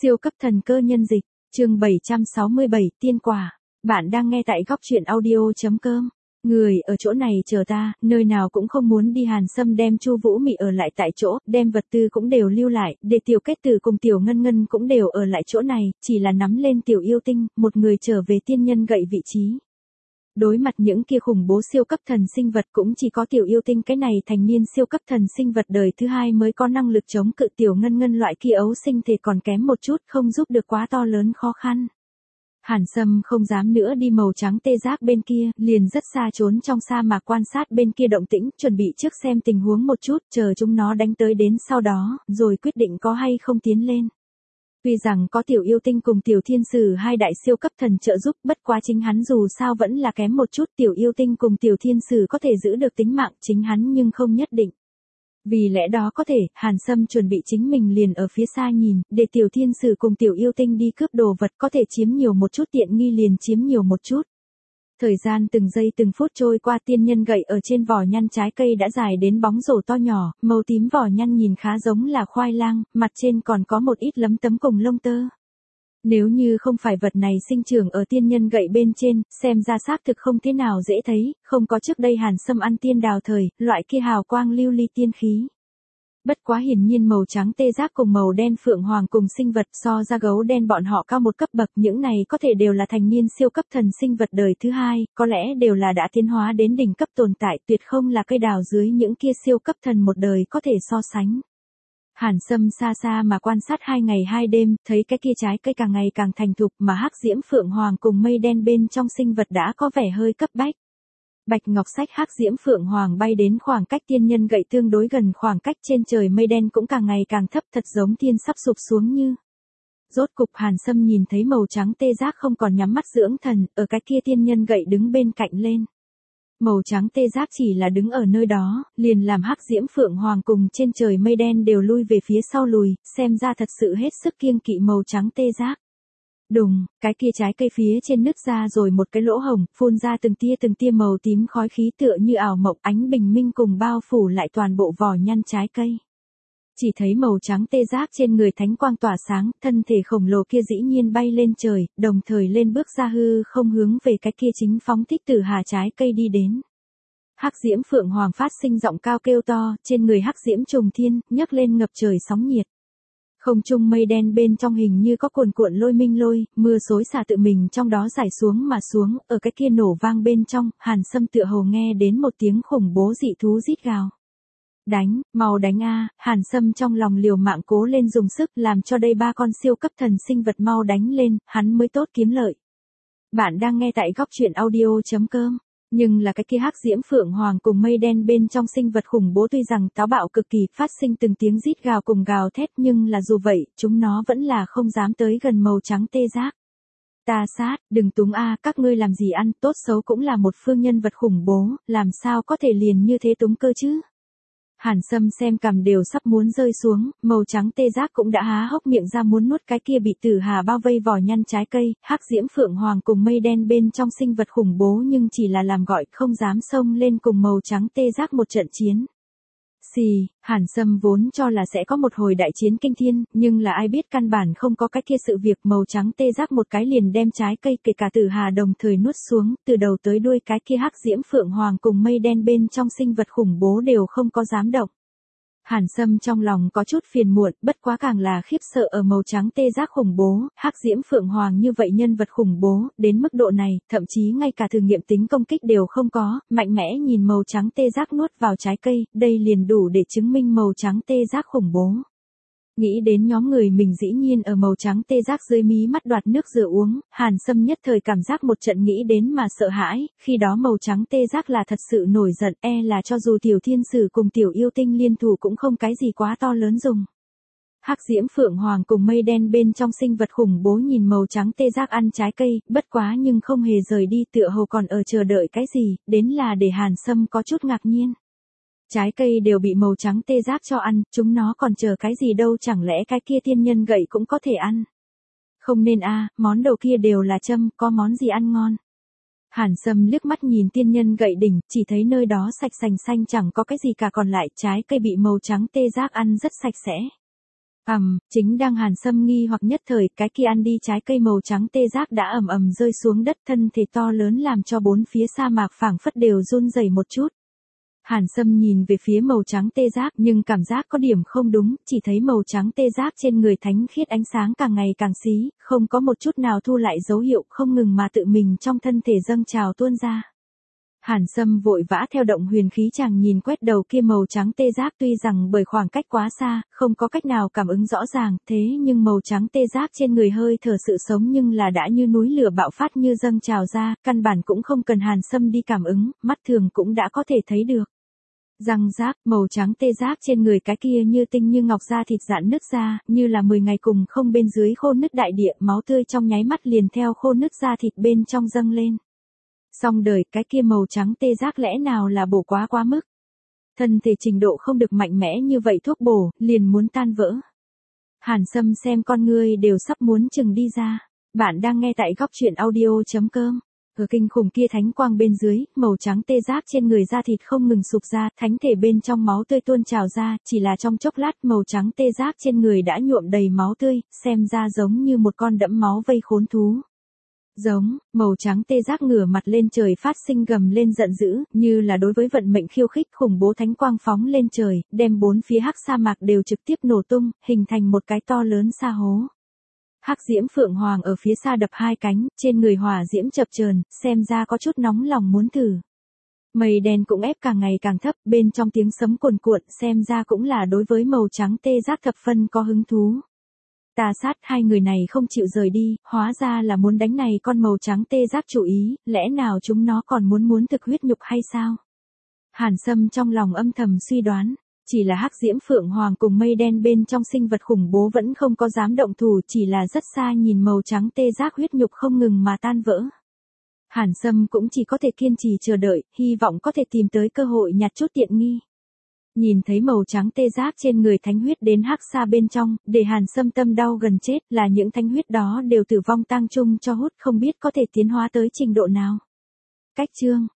Siêu cấp thần cơ nhân dịch, chương 767, tiên quả. Bạn đang nghe tại góc truyện audio.com. Người ở chỗ này chờ ta, nơi nào cũng không muốn đi. Hàn Sâm đem Chu Vũ Mị ở lại tại chỗ, đem vật tư cũng đều lưu lại, để Tiểu Kết Tử cùng Tiểu Ngân Ngân cũng đều ở lại chỗ này, chỉ là nắm lên Tiểu Yêu Tinh, một người trở về tiên nhân gậy vị trí. Đối mặt những kia khủng bố siêu cấp thần sinh vật cũng chỉ có Tiểu Yêu Tinh cái này thành niên siêu cấp thần sinh vật đời thứ hai mới có năng lực chống cự Tiểu Ngân Ngân loại kia ấu sinh thể còn kém một chút, không giúp được quá to lớn khó khăn. Hàn Sâm không dám nữa đi màu trắng tê giác bên kia, liền rất xa trốn trong sa mạc quan sát bên kia động tĩnh, chuẩn bị trước xem tình huống một chút, chờ chúng nó đánh tới đến sau đó, rồi quyết định có hay không tiến lên. Tuy rằng có Tiểu Yêu Tinh cùng Tiểu Thiên Sử hai đại siêu cấp thần trợ giúp, bất quá chính hắn dù sao vẫn là kém một chút. Tiểu Yêu Tinh cùng Tiểu Thiên Sử có thể giữ được tính mạng chính hắn nhưng không nhất định. Vì lẽ đó có thể, Hàn Sâm chuẩn bị chính mình liền ở phía xa nhìn, để Tiểu Thiên Sử cùng Tiểu Yêu Tinh đi cướp đồ vật, có thể chiếm nhiều một chút tiện nghi liền chiếm nhiều một chút. Thời gian từng giây từng phút trôi qua, tiên nhân gậy ở trên vỏ nhăn trái cây đã dài đến bóng rổ to nhỏ, màu tím vỏ nhăn nhìn khá giống là khoai lang, mặt trên còn có một ít lấm tấm cùng lông tơ. Nếu như không phải vật này sinh trưởng ở tiên nhân gậy bên trên, xem ra xác thực không thế nào dễ thấy, không có trước đây Hàn Sâm ăn tiên đào thời, loại kia hào quang lưu ly tiên khí. Bất quá hiển nhiên màu trắng tê giác cùng màu đen phượng hoàng cùng sinh vật so ra gấu đen bọn họ cao một cấp bậc, những này có thể đều là thành niên siêu cấp thần sinh vật đời thứ hai, có lẽ đều là đã tiến hóa đến đỉnh cấp tồn tại, tuyệt không là cây đào dưới những kia siêu cấp thần một đời có thể so sánh. Hàn Sâm xa xa mà quan sát 2 ngày 2 đêm, thấy cái kia trái cây càng ngày càng thành thục mà hắc diễm phượng hoàng cùng mây đen bên trong sinh vật đã có vẻ hơi cấp bách. Bạch ngọc sách hắc diễm phượng hoàng bay đến khoảng cách tiên nhân gậy tương đối gần, khoảng cách trên trời mây đen cũng càng ngày càng thấp, thật giống thiên sắp sụp xuống như. Rốt cục Hàn Sâm nhìn thấy màu trắng tê giác không còn nhắm mắt dưỡng thần, ở cái kia tiên nhân gậy đứng bên cạnh lên. Màu trắng tê giác chỉ là đứng ở nơi đó, liền làm hắc diễm phượng hoàng cùng trên trời mây đen đều lui về phía sau lùi, xem ra thật sự hết sức kiêng kỵ màu trắng tê giác. Đùng, cái kia trái cây phía trên nứt ra rồi một cái lỗ hổng, phun ra từng tia màu tím khói khí tựa như ảo mộng, ánh bình minh cùng bao phủ lại toàn bộ vỏ nhăn trái cây. Chỉ thấy màu trắng tê giác trên người thánh quang tỏa sáng, thân thể khổng lồ kia dĩ nhiên bay lên trời, đồng thời lên bước ra hư không hướng về cái kia chính phóng thích tử hà trái cây đi đến. Hắc diễm phượng hoàng phát sinh giọng cao kêu to, trên người hắc diễm trùng thiên, nhấc lên ngập trời sóng nhiệt. Không trung mây đen bên trong hình như có cuồn cuộn lôi minh lôi, mưa xối xả tự mình trong đó rải xuống mà xuống, ở cái kia nổ vang bên trong, Hàn Sâm tựa hồ nghe đến một tiếng khủng bố dị thú rít gào. Đánh, mau đánh a! Hàn Sâm trong lòng liều mạng cố lên dùng sức làm cho đây 3 con siêu cấp thần sinh vật mau đánh lên, hắn mới tốt kiếm lợi. Bạn đang nghe tại góc truyện audio.com. Nhưng là cái kia hắc diễm phượng hoàng cùng mây đen bên trong sinh vật khủng bố tuy rằng táo bạo cực kỳ, phát sinh từng tiếng rít gào cùng gào thét, nhưng là dù vậy, chúng nó vẫn là không dám tới gần màu trắng tê giác. Ta sát, đừng túng a, các ngươi làm gì ăn, tốt xấu cũng là một phương nhân vật khủng bố, làm sao có thể liền như thế túng cơ chứ? Hàn Sâm xem cằm đều sắp muốn rơi xuống, màu trắng tê giác cũng đã há hốc miệng ra muốn nuốt cái kia bị tử hà bao vây vỏ nhăn trái cây, hắc diễm phượng hoàng cùng mây đen bên trong sinh vật khủng bố nhưng chỉ là làm gọi, không dám xông lên cùng màu trắng tê giác một trận chiến. Xì, Hàn Sâm vốn cho là sẽ có một hồi đại chiến kinh thiên, nhưng là ai biết căn bản không có cái kia sự việc, màu trắng tê giác một cái liền đem trái cây kể cả tử hà đồng thời nuốt xuống, từ đầu tới đuôi cái kia hắc diễm phượng hoàng cùng mây đen bên trong sinh vật khủng bố đều không có dám động. Hàn Sâm trong lòng có chút phiền muộn, bất quá càng là khiếp sợ ở màu trắng tê giác khủng bố, hắc diễm phượng hoàng như vậy nhân vật khủng bố, đến mức độ này, thậm chí ngay cả thử nghiệm tính công kích đều không có, mạnh mẽ nhìn màu trắng tê giác nuốt vào trái cây, đây liền đủ để chứng minh màu trắng tê giác khủng bố. Nghĩ đến nhóm người mình dĩ nhiên ở màu trắng tê giác dưới mí mắt đoạt nước rửa uống, Hàn Sâm nhất thời cảm giác một trận nghĩ đến mà sợ hãi, khi đó màu trắng tê giác là thật sự nổi giận, là cho dù Tiểu Thiên Sử cùng Tiểu Yêu Tinh liên thủ cũng không cái gì quá to lớn dùng. Hắc diễm phượng hoàng cùng mây đen bên trong sinh vật khủng bố nhìn màu trắng tê giác ăn trái cây, bất quá nhưng không hề rời đi, tựa hồ còn ở chờ đợi cái gì, đến là để Hàn Sâm có chút ngạc nhiên. Trái cây đều bị màu trắng tê giác cho ăn, chúng nó còn chờ cái gì đâu, chẳng lẽ cái kia tiên nhân gậy cũng có thể ăn. Không nên a, món đồ kia đều là châm, có món gì ăn ngon. Hàn Sâm liếc mắt nhìn tiên nhân gậy đỉnh, chỉ thấy nơi đó sạch sành xanh chẳng có cái gì cả, còn lại trái cây bị màu trắng tê giác ăn rất sạch sẽ. Chính đang Hàn Sâm nghi hoặc nhất thời, cái kia ăn đi trái cây màu trắng tê giác đã ầm ầm rơi xuống đất, thân thể to lớn làm cho bốn phía sa mạc phảng phất đều run rẩy một chút. Hàn Sâm nhìn về phía màu trắng tê giác nhưng cảm giác có điểm không đúng, chỉ thấy màu trắng tê giác trên người thánh khiết ánh sáng càng ngày càng xí, không có một chút nào thu lại dấu hiệu, không ngừng mà tự mình trong thân thể dâng trào tuôn ra. Hàn Sâm vội vã theo động huyền khí chàng nhìn quét đầu kia màu trắng tê giác, tuy rằng bởi khoảng cách quá xa, không có cách nào cảm ứng rõ ràng, thế nhưng màu trắng tê giác trên người hơi thở sự sống nhưng là đã như núi lửa bạo phát như dâng trào ra, căn bản cũng không cần Hàn Sâm đi cảm ứng, mắt thường cũng đã có thể thấy được. Răng rác, màu trắng tê giác trên người cái kia như tinh như ngọc, da thịt rạn nứt ra, như là 10 ngày cùng không bên dưới khô nứt đại địa, máu tươi trong nháy mắt liền theo khô nứt da thịt bên trong dâng lên. Xong đời, cái kia màu trắng tê giác lẽ nào là bổ quá mức. Thân thể trình độ không được mạnh mẽ như vậy, thuốc bổ, liền muốn tan vỡ. Hàn Sâm xem con ngươi đều sắp muốn chừng đi ra. Bạn đang nghe tại góc truyện audio.com. Ở kinh khủng kia thánh quang bên dưới, màu trắng tê giác trên người da thịt không ngừng sụp ra, thánh thể bên trong máu tươi tuôn trào ra, chỉ là trong chốc lát màu trắng tê giác trên người đã nhuộm đầy máu tươi, xem ra giống như một con đẫm máu vây khốn thú. Màu trắng tê giác ngửa mặt lên trời phát sinh gầm lên giận dữ, như là đối với vận mệnh khiêu khích, khủng bố thánh quang phóng lên trời, đem bốn phía hắc sa mạc đều trực tiếp nổ tung, hình thành một cái to lớn sa hố. Hắc diễm phượng hoàng ở phía xa đập hai cánh, trên người hỏa diễm chập chờn, xem ra có chút nóng lòng muốn thử. Mây đen cũng ép càng ngày càng thấp, bên trong tiếng sấm cuồn cuộn, xem ra cũng là đối với màu trắng tê giác thập phân có hứng thú. Tà sát, hai người này không chịu rời đi, hóa ra là muốn đánh này con màu trắng tê giác chủ ý, lẽ nào chúng nó còn muốn thực huyết nhục hay sao? Hàn Sâm trong lòng âm thầm suy đoán, chỉ là hắc diễm phượng hoàng cùng mây đen bên trong sinh vật khủng bố vẫn không có dám động thủ, chỉ là rất xa nhìn màu trắng tê giác huyết nhục không ngừng mà tan vỡ. Hàn Sâm cũng chỉ có thể kiên trì chờ đợi, hy vọng có thể tìm tới cơ hội nhặt chút tiện nghi. Nhìn thấy màu trắng tê giác trên người thánh huyết đến hắc xa bên trong, để Hàn Sâm tâm đau gần chết, là những thánh huyết đó đều tử vong tang chung cho hút, không biết có thể tiến hóa tới trình độ nào. Cách chương